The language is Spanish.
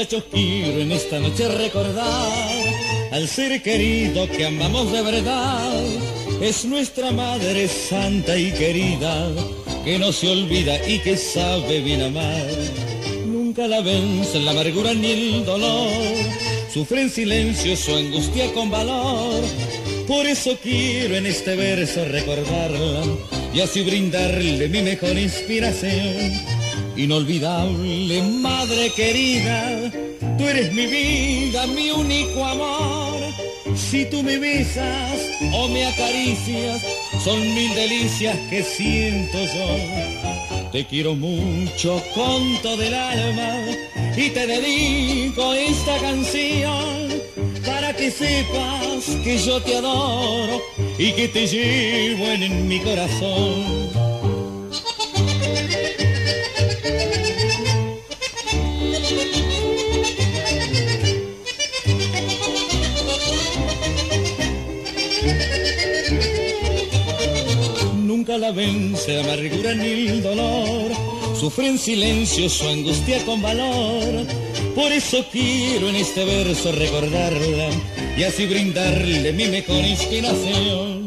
muchachos, quiero en esta noche recordar al ser querido que amamos de verdad. Es nuestra madre santa y querida, que no se olvida y que sabe bien amar. Nunca la vence la amargura ni el dolor, sufre en silencio su angustia con valor. Por eso quiero en este verso recordarla y así brindarle mi mejor inspiración. Inolvidable madre querida, tú eres mi vida, mi único amor. Si tú me besas o me acaricias, son mil delicias que siento yo. Te quiero mucho con todo el alma y te dedico esta canción para que sepas que yo te adoro y que te llevo en mi corazón. Nunca la vence la amargura ni el dolor, sufre en silencio su angustia con valor. Por eso quiero en este verso recordarla y así brindarle mi mejor inspiración.